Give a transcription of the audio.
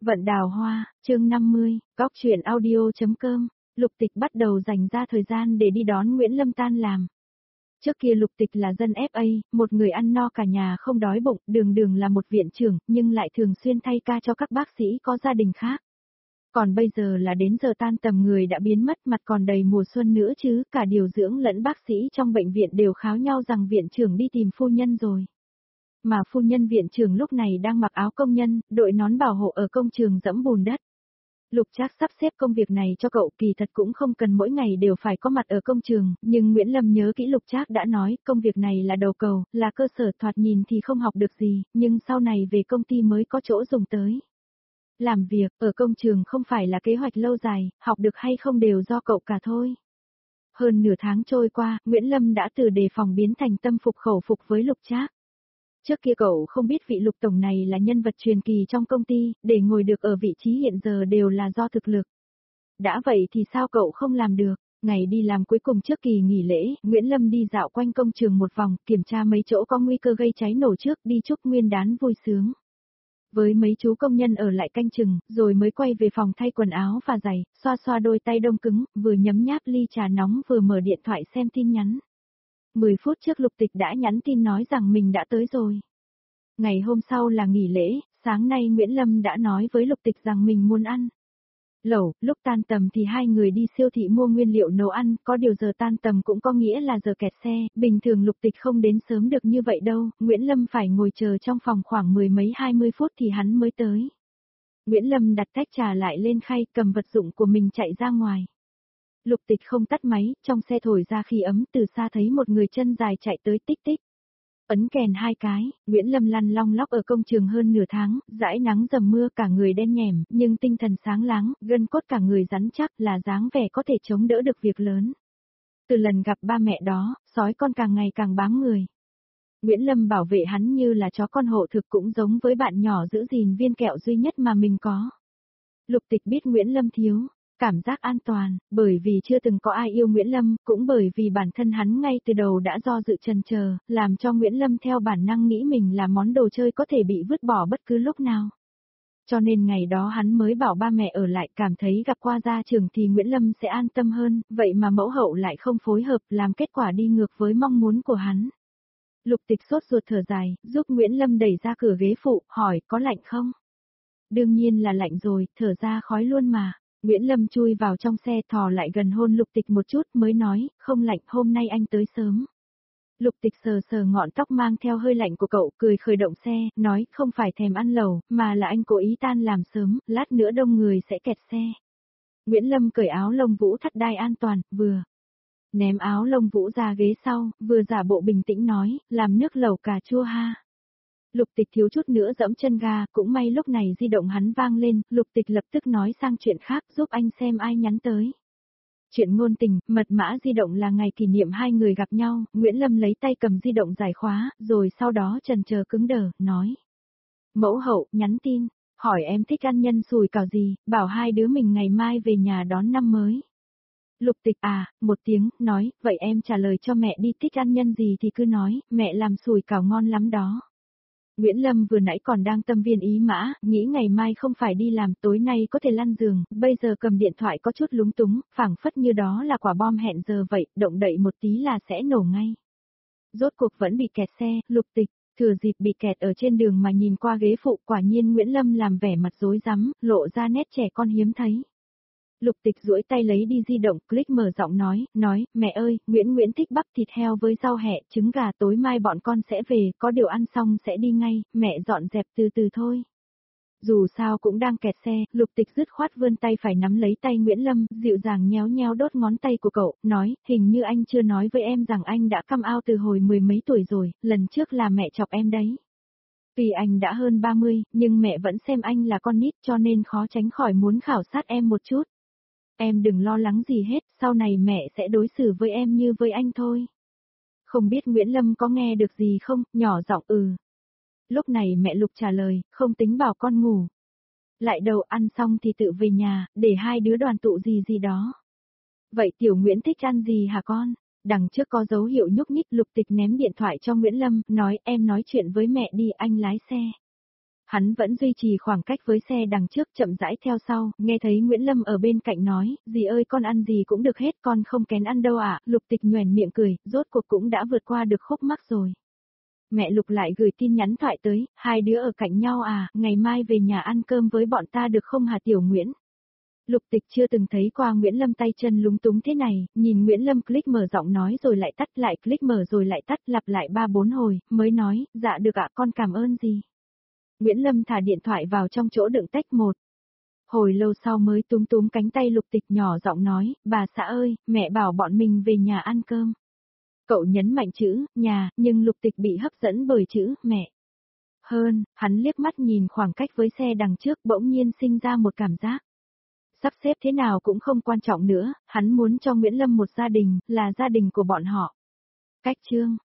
Vận đào hoa, chương 50, góc chuyện audio.com, Lục Tịch bắt đầu dành ra thời gian để đi đón Nguyễn Lâm tan làm. Trước kia Lục Tịch là dân FA, một người ăn no cả nhà không đói bụng, đường đường là một viện trưởng, nhưng lại thường xuyên thay ca cho các bác sĩ có gia đình khác. Còn bây giờ là đến giờ tan tầm người đã biến mất, mặt còn đầy mùa xuân nữa chứ, cả điều dưỡng lẫn bác sĩ trong bệnh viện đều kháo nhau rằng viện trưởng đi tìm phu nhân rồi. Mà phu nhân viện trưởng lúc này đang mặc áo công nhân, đội nón bảo hộ ở công trường dẫm bùn đất. Lục Trác sắp xếp công việc này cho cậu, kỳ thật cũng không cần mỗi ngày đều phải có mặt ở công trường, nhưng Nguyễn Lâm nhớ kỹ Lục Trác đã nói, công việc này là đầu cầu, là cơ sở, thoạt nhìn thì không học được gì, nhưng sau này về công ty mới có chỗ dùng tới. Làm việc ở công trường không phải là kế hoạch lâu dài, học được hay không đều do cậu cả thôi. Hơn nửa tháng trôi qua, Nguyễn Lâm đã từ đề phòng biến thành tâm phục khẩu phục với Lục Trác. Trước kia cậu không biết vị Lục tổng này là nhân vật truyền kỳ trong công ty, để ngồi được ở vị trí hiện giờ đều là do thực lực. Đã vậy thì sao cậu không làm được? Ngày đi làm cuối cùng trước kỳ nghỉ lễ, Nguyễn Lâm đi dạo quanh công trường một vòng, kiểm tra mấy chỗ có nguy cơ gây cháy nổ trước, đi chúc nguyên đán vui sướng. Với mấy chú công nhân ở lại canh chừng, rồi mới quay về phòng thay quần áo và giày, xoa xoa đôi tay đông cứng, vừa nhấm nháp ly trà nóng vừa mở điện thoại xem tin nhắn. 10 phút trước Lục Tịch đã nhắn tin nói rằng mình đã tới rồi. Ngày hôm sau là nghỉ lễ, sáng nay Nguyễn Lâm đã nói với Lục Tịch rằng mình muốn ăn lẩu, lúc tan tầm thì hai người đi siêu thị mua nguyên liệu nấu ăn, có điều giờ tan tầm cũng có nghĩa là giờ kẹt xe, bình thường Lục Tịch không đến sớm được như vậy đâu, Nguyễn Lâm phải ngồi chờ trong phòng khoảng 10 mấy 20 phút thì hắn mới tới. Nguyễn Lâm đặt tách trà lại lên khay, cầm vật dụng của mình chạy ra ngoài. Lục Tịch không tắt máy, trong xe thổi ra khí ấm, từ xa thấy một người chân dài chạy tới, tích tích. Ấn kèn hai cái, Nguyễn Lâm lăn long lóc ở công trường hơn nửa tháng, dãi nắng dầm mưa, cả người đen nhẻm, nhưng tinh thần sáng láng, gân cốt cả người rắn chắc, là dáng vẻ có thể chống đỡ được việc lớn. Từ lần gặp ba mẹ đó, sói con càng ngày càng bám người. Nguyễn Lâm bảo vệ hắn như là chó con hộ thực, cũng giống với bạn nhỏ giữ gìn viên kẹo duy nhất mà mình có. Lục Tịch biết Nguyễn Lâm thiếu cảm giác an toàn, bởi vì chưa từng có ai yêu Nguyễn Lâm, cũng bởi vì bản thân hắn ngay từ đầu đã do dự chần chờ, làm cho Nguyễn Lâm theo bản năng nghĩ mình là món đồ chơi có thể bị vứt bỏ bất cứ lúc nào. Cho nên ngày đó hắn mới bảo ba mẹ ở lại, cảm thấy gặp qua gia trưởng thì Nguyễn Lâm sẽ an tâm hơn, vậy mà mẫu hậu lại không phối hợp, làm kết quả đi ngược với mong muốn của hắn. Lục Tịch sốt ruột thở dài, giúp Nguyễn Lâm đẩy ra cửa ghế phụ, hỏi có lạnh không? Đương nhiên là lạnh rồi, thở ra khói luôn mà. Nguyễn Lâm chui vào trong xe, thò lại gần hôn Lục Tịch một chút mới nói, không lạnh, hôm nay anh tới sớm. Lục Tịch sờ sờ ngọn tóc mang theo hơi lạnh của cậu, cười khởi động xe, nói, không phải thèm ăn lẩu, mà là anh cố ý tan làm sớm, lát nữa đông người sẽ kẹt xe. Nguyễn Lâm cởi áo lông vũ thắt đai an toàn, vừa ném áo lông vũ ra ghế sau, vừa giả bộ bình tĩnh nói, làm nước lẩu cà chua ha. Lục Tịch thiếu chút nữa dẫm chân ga, cũng may lúc này di động hắn vang lên, Lục Tịch lập tức nói sang chuyện khác, giúp anh xem ai nhắn tới. Chuyện ngôn tình, mật mã di động là ngày kỷ niệm hai người gặp nhau, Nguyễn Lâm lấy tay cầm di động giải khóa, rồi sau đó chần chờ cứng đờ, nói. Mẫu hậu, nhắn tin, hỏi em thích ăn nhân sùi cảo gì, bảo hai đứa mình ngày mai về nhà đón năm mới. Lục Tịch một tiếng, nói, vậy em trả lời cho mẹ đi, thích ăn nhân gì thì cứ nói, mẹ làm sùi cảo ngon lắm đó. Nguyễn Lâm vừa nãy còn đang tâm viên ý mã, nghĩ ngày mai không phải đi làm, tối nay có thể lăn giường, bây giờ cầm điện thoại có chút lúng túng, phảng phất như đó là quả bom hẹn giờ vậy, động đậy một tí là sẽ nổ ngay. Rốt cuộc vẫn bị kẹt xe, Lục Tịch, thừa dịp bị kẹt ở trên đường mà nhìn qua ghế phụ, quả nhiên Nguyễn Lâm làm vẻ mặt rối rắm, lộ ra nét trẻ con hiếm thấy. Lục Tịch duỗi tay lấy đi di động, click mở giọng nói, mẹ ơi, Nguyễn thích bắp thịt heo với rau hẹ, trứng gà, tối mai bọn con sẽ về, có điều ăn xong sẽ đi ngay, mẹ dọn dẹp từ từ thôi. Dù sao cũng đang kẹt xe, Lục Tịch dứt khoát vươn tay phải nắm lấy tay Nguyễn Lâm, dịu dàng nhéo nhéo đốt ngón tay của cậu, nói, hình như anh chưa nói với em rằng anh đã come out từ hồi 10 mấy tuổi rồi, lần trước là mẹ chọc em đấy. Vì anh đã hơn 30, nhưng mẹ vẫn xem anh là con nít cho nên khó tránh khỏi muốn khảo sát em một chút. Em đừng lo lắng gì hết, sau này mẹ sẽ đối xử với em như với anh thôi. Không biết Nguyễn Lâm có nghe được gì không, nhỏ giọng Lúc này mẹ Lục trả lời, không tính bảo con ngủ. Lại đầu ăn xong thì tự về nhà, để hai đứa đoàn tụ gì gì đó. Vậy Tiểu Nguyễn thích ăn gì hả con? Đằng trước có dấu hiệu nhúc nhích, Lục Tịch ném điện thoại cho Nguyễn Lâm, nói em nói chuyện với mẹ đi, anh lái xe. Hắn vẫn duy trì khoảng cách với xe đằng trước chậm rãi theo sau, nghe thấy Nguyễn Lâm ở bên cạnh nói, dì ơi con ăn gì cũng được hết con không kén ăn đâu ạ, Lục Tịch nhoẻn miệng cười, rốt cuộc cũng đã vượt qua được khúc mắc rồi. Mẹ Lục lại gửi tin nhắn thoại tới, hai đứa ở cạnh nhau à, ngày mai về nhà ăn cơm với bọn ta được không hả Tiểu Nguyễn? Lục Tịch chưa từng thấy qua Nguyễn Lâm tay chân lúng túng thế này, nhìn Nguyễn Lâm click mở giọng nói rồi lại tắt lại click mở rồi lại tắt lặp lại 3-4 hồi, mới nói, dạ được ạ con cảm ơn gì. Nguyễn Lâm thả điện thoại vào trong chỗ đựng tách một. Hồi lâu sau mới túm túm cánh tay Lục Tịch nhỏ giọng nói, bà xã ơi, mẹ bảo bọn mình về nhà ăn cơm. Cậu nhấn mạnh chữ, nhà, nhưng Lục Tịch bị hấp dẫn bởi chữ, mẹ. Hơn, hắn liếc mắt nhìn khoảng cách với xe đằng trước bỗng nhiên sinh ra một cảm giác. Sắp xếp thế nào cũng không quan trọng nữa, hắn muốn cho Nguyễn Lâm một gia đình, là gia đình của bọn họ. Cách chương